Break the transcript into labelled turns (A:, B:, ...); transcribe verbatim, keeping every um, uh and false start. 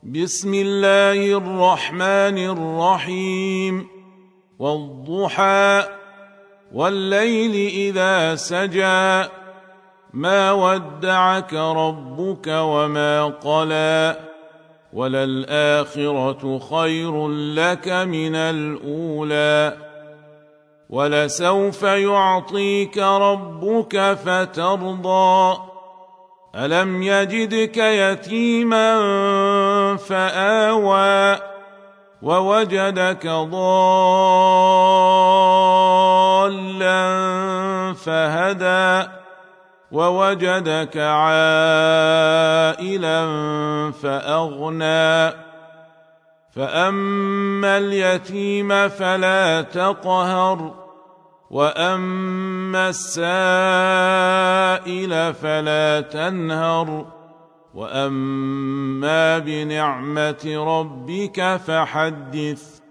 A: بسم الله الرحمن الرحيم والضحى والليل إذا سجى ما ودعك ربك وما قلى وللآخرة خير لك من الأولى ولسوف يعطيك ربك فترضى ألم يجدك يتيما فآوى ووجدك ضالا فهدى ووجدك عائلا فأغنى فأما اليتيم فلا تقهر وأما السائل فلا تنهر وأما بنعمة ربك فحدث